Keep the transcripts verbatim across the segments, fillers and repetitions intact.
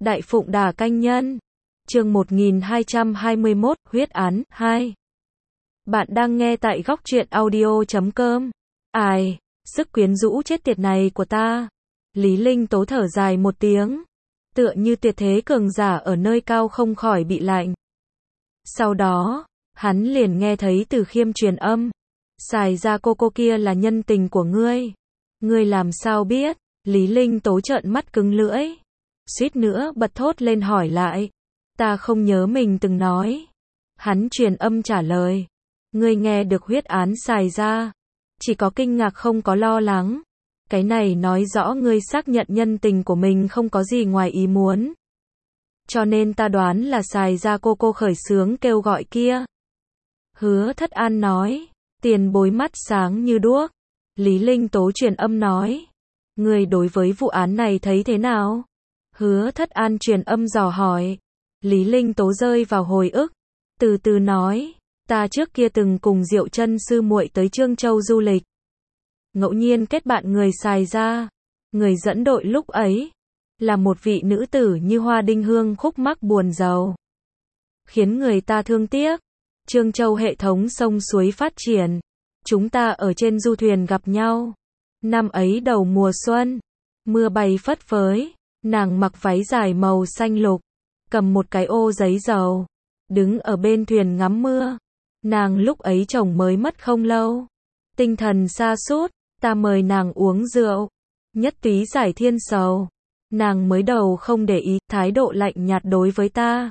Đại Phụng Đà Canh Nhân. Chương một nghìn hai trăm hai mươi mốt, huyết án, hai. Bạn đang nghe tại góc truyện audio chấm com. Ai, sức quyến rũ chết tiệt này của ta. Lý Linh Tố thở dài một tiếng. Tựa như tuyệt thế cường giả ở nơi cao không khỏi bị lạnh. Sau đó, hắn liền nghe thấy Từ Khiêm truyền âm. Xài ra cô cô kia là nhân tình của ngươi. Ngươi làm sao biết? Lý Linh Tố trợn mắt cứng lưỡi. Suýt nữa bật thốt lên hỏi lại. Ta không nhớ mình từng nói. Hắn truyền âm trả lời. Ngươi nghe được huyết án xài ra. Chỉ có kinh ngạc không có lo lắng. Cái này nói rõ ngươi xác nhận nhân tình của mình không có gì ngoài ý muốn. Cho nên ta đoán là xài ra cô cô khởi xướng kêu gọi kia. Hứa Thất An nói. Tiền bối mắt sáng như đuốc. Lý Linh Tố truyền âm nói. Ngươi đối với vụ án này thấy thế nào? Hứa Thất An truyền âm dò hỏi. Lý Linh Tố rơi vào hồi ức. Từ từ nói. Ta trước kia từng cùng Diệu Chân sư muội tới Trương Châu du lịch. Ngẫu nhiên kết bạn người xài ra. Người dẫn đội lúc ấy. Là một vị nữ tử như hoa đinh hương khúc mắc buồn giàu. Khiến người ta thương tiếc. Trương Châu hệ thống sông suối phát triển. Chúng ta ở trên du thuyền gặp nhau. Năm ấy đầu mùa xuân. Mưa bay phất phới. Nàng mặc váy dài màu xanh lục. Cầm một cái ô giấy dầu. Đứng ở bên thuyền ngắm mưa. Nàng lúc ấy chồng mới mất không lâu. Tinh thần sa sút. Ta mời nàng uống rượu. Nhất túy giải thiên sầu. Nàng mới đầu không để ý, thái độ lạnh nhạt đối với ta.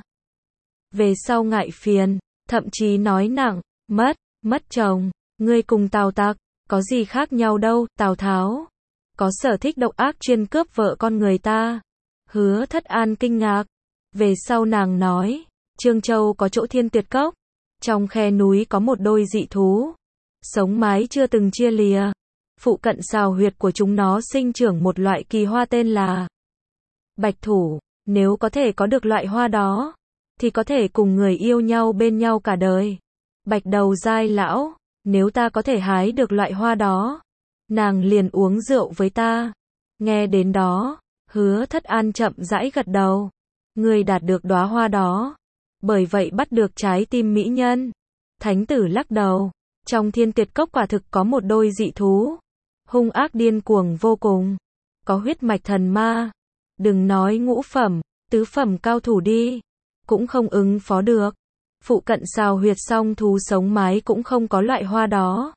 Về sau ngại phiền, thậm chí nói nặng, mất, mất chồng, ngươi cùng Tào Tặc, có gì khác nhau đâu, Tào Tháo. Có sở thích độc ác chuyên cướp vợ con người ta. Hứa Thất An kinh ngạc. Về sau nàng nói, Trương Châu có chỗ thiên tuyệt cốc. Trong khe núi có một đôi dị thú. Sống mái chưa từng chia lìa. Phụ cận sào huyệt của chúng nó sinh trưởng một loại kỳ hoa tên là bạch thủ. Nếu có thể có được loại hoa đó, thì có thể cùng người yêu nhau bên nhau cả đời. Bạch đầu giai lão, nếu ta có thể hái được loại hoa đó, nàng liền uống rượu với ta. Nghe đến đó, Hứa Thất An chậm rãi gật đầu. Ngươi đạt được đóa hoa đó, bởi vậy bắt được trái tim mỹ nhân. Thánh tử lắc đầu. Trong thiên tuyệt cốc quả thực có một đôi dị thú. Hung ác điên cuồng vô cùng. Có huyết mạch thần ma. Đừng nói ngũ phẩm, tứ phẩm cao thủ đi. Cũng không ứng phó được. Phụ cận sào huyệt song thú sống mái cũng không có loại hoa đó.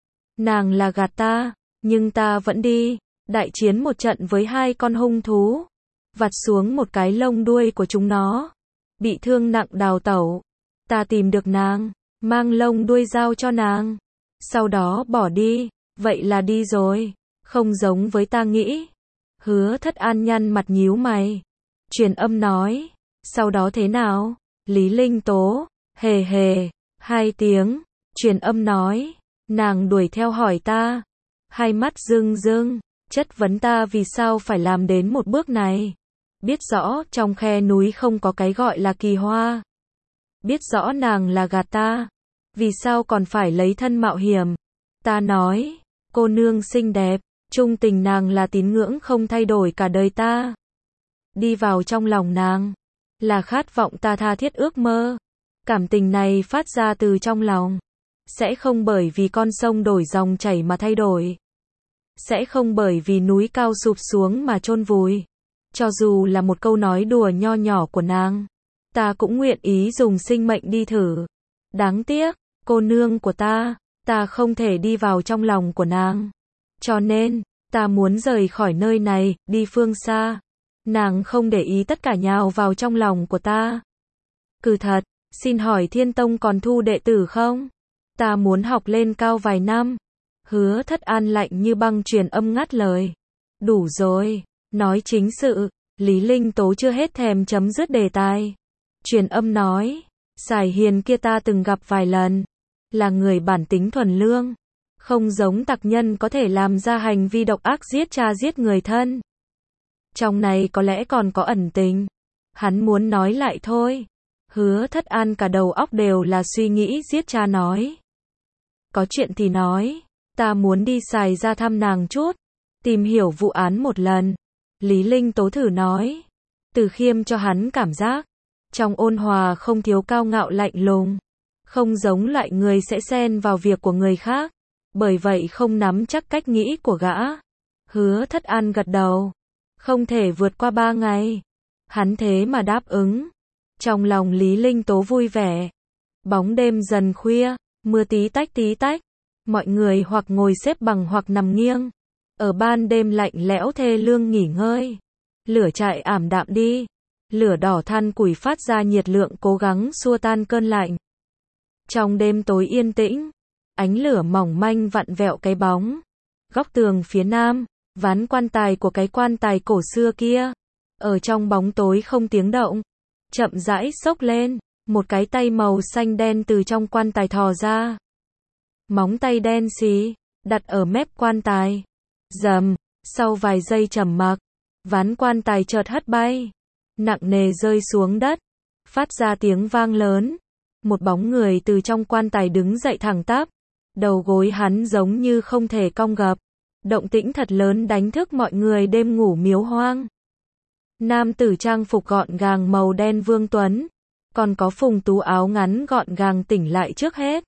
Nàng là gạt ta, nhưng ta vẫn đi. Đại chiến một trận với hai con hung thú. Vặt xuống một cái lông đuôi của chúng nó. Bị thương nặng đào tẩu. Ta tìm được nàng, mang lông đuôi giao cho nàng. Sau đó bỏ đi. Vậy là đi rồi. Không giống với ta nghĩ. Hứa Thất An nhăn mặt nhíu mày. Truyền âm nói. Sau đó thế nào? Lý Linh Tố. Hề hề. Hai tiếng. Truyền âm nói. Nàng đuổi theo hỏi ta. Hai mắt rưng rưng. Chất vấn ta vì sao phải làm đến một bước này. Biết rõ trong khe núi không có cái gọi là kỳ hoa. Biết rõ nàng là gạt ta. Vì sao còn phải lấy thân mạo hiểm? Ta nói. Cô nương xinh đẹp. Trung tình nàng là tín ngưỡng không thay đổi cả đời ta. Đi vào trong lòng nàng. Là khát vọng ta tha thiết ước mơ. Cảm tình này phát ra từ trong lòng. Sẽ không bởi vì con sông đổi dòng chảy mà thay đổi. Sẽ không bởi vì núi cao sụp xuống mà chôn vùi. Cho dù là một câu nói đùa nho nhỏ của nàng. Ta cũng nguyện ý dùng sinh mệnh đi thử. Đáng tiếc, cô nương của ta. Ta không thể đi vào trong lòng của nàng. Cho nên, ta muốn rời khỏi nơi này, đi phương xa. Nàng không để ý tất cả nhào vào trong lòng của ta. Cứ thật, xin hỏi Thiên Tông còn thu đệ tử không? Ta muốn học lên cao vài năm. Hứa Thất An lạnh như băng truyền âm ngắt lời. Đủ rồi, nói chính sự. Lý Linh Tố chưa hết thèm chấm dứt đề tài. Truyền âm nói. Sài Hiền kia ta từng gặp vài lần. Là người bản tính thuần lương. Không giống tặc nhân có thể làm ra hành vi độc ác giết cha giết người thân. Trong này có lẽ còn có ẩn tình. Hắn muốn nói lại thôi. Hứa Thất An cả đầu óc đều là suy nghĩ giết cha nói. Có chuyện thì nói. Ta muốn đi xài ra thăm nàng chút. Tìm hiểu vụ án một lần. Lý Linh Tố thử nói. Từ Khiêm cho hắn cảm giác, trong ôn hòa không thiếu cao ngạo lạnh lùng, không giống loại người sẽ xen vào việc của người khác, bởi vậy không nắm chắc cách nghĩ của gã. Hứa Thất An gật đầu, không thể vượt qua ba ngày. Hắn thế mà đáp ứng. Trong lòng Lý Linh Tố vui vẻ. Bóng đêm dần khuya, mưa tí tách tí tách, mọi người hoặc ngồi xếp bằng hoặc nằm nghiêng, ở ban đêm lạnh lẽo thê lương nghỉ ngơi. Lửa trại ảm đạm đi, lửa đỏ than củi phát ra nhiệt lượng cố gắng xua tan cơn lạnh. Trong đêm tối yên tĩnh, ánh lửa mỏng manh vặn vẹo cái bóng. Góc tường phía nam, ván quan tài của cái quan tài cổ xưa kia, ở trong bóng tối không tiếng động, chậm rãi xốc lên, một cái tay màu xanh đen từ trong quan tài thò ra. Móng tay đen xí, đặt ở mép quan tài. Rầm, sau vài giây trầm mặc, ván quan tài chợt hất bay, nặng nề rơi xuống đất, phát ra tiếng vang lớn. Một bóng người từ trong quan tài đứng dậy thẳng tắp, đầu gối hắn giống như không thể cong gập. Động tĩnh thật lớn đánh thức mọi người đêm ngủ miếu hoang. Nam tử trang phục gọn gàng màu đen Vương Tuấn, còn có Phùng Tú áo ngắn gọn gàng tỉnh lại trước hết.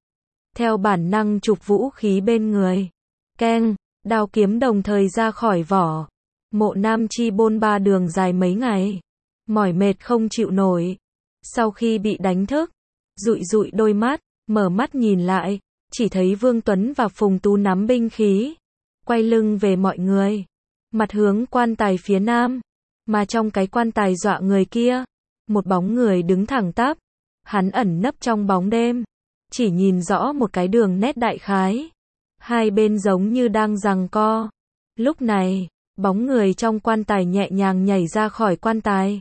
Theo bản năng chụp vũ khí bên người. Keng, đao kiếm đồng thời ra khỏi vỏ. Mộ Nam Chi bôn ba đường dài mấy ngày, mỏi mệt không chịu nổi. Sau khi bị đánh thức, dụi dụi đôi mắt, mở mắt nhìn lại, chỉ thấy Vương Tuấn và Phùng Tú nắm binh khí, quay lưng về mọi người, mặt hướng quan tài phía nam, mà trong cái quan tài dọa người kia, một bóng người đứng thẳng tắp, hắn ẩn nấp trong bóng đêm, chỉ nhìn rõ một cái đường nét đại khái, hai bên giống như đang giằng co. Lúc này, bóng người trong quan tài nhẹ nhàng nhảy ra khỏi quan tài.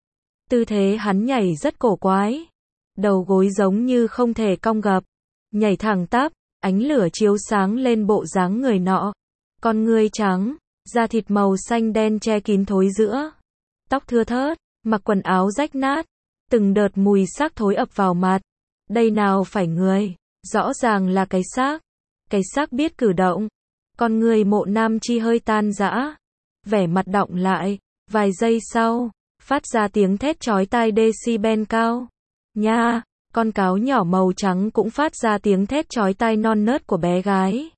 Tư thế hắn nhảy rất cổ quái, đầu gối giống như không thể cong gập, nhảy thẳng tắp, ánh lửa chiếu sáng lên bộ dáng người nọ. Con ngươi trắng, da thịt màu xanh đen che kín thối giữa, tóc thưa thớt, mặc quần áo rách nát, từng đợt mùi xác thối ập vào mặt. Đây nào phải người, rõ ràng là cái xác. Cái xác biết cử động. Con người Mộ Nam Chi hơi tan rã, vẻ mặt đọng lại, vài giây sau, phát ra tiếng thét chói tai decibel cao. Nha, con cáo nhỏ màu trắng cũng phát ra tiếng thét chói tai non nớt của bé gái.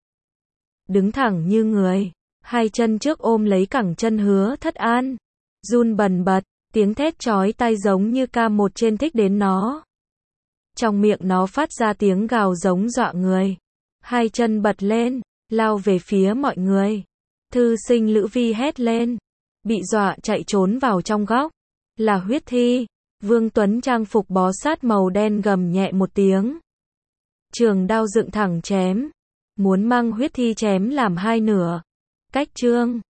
Đứng thẳng như người, hai chân trước ôm lấy cẳng chân Hứa Thất An, run bần bật, tiếng thét chói tai giống như ca một trên thích đến nó. Trong miệng nó phát ra tiếng gào giống dọa người, hai chân bật lên, lao về phía mọi người. Thư sinh Lữ Vi hét lên, bị dọa chạy trốn vào trong góc, là huyết thi. Vương Tuấn trang phục bó sát màu đen gầm nhẹ một tiếng, trường đao dựng thẳng chém, muốn mang huyết thi chém làm hai nửa. Cách chương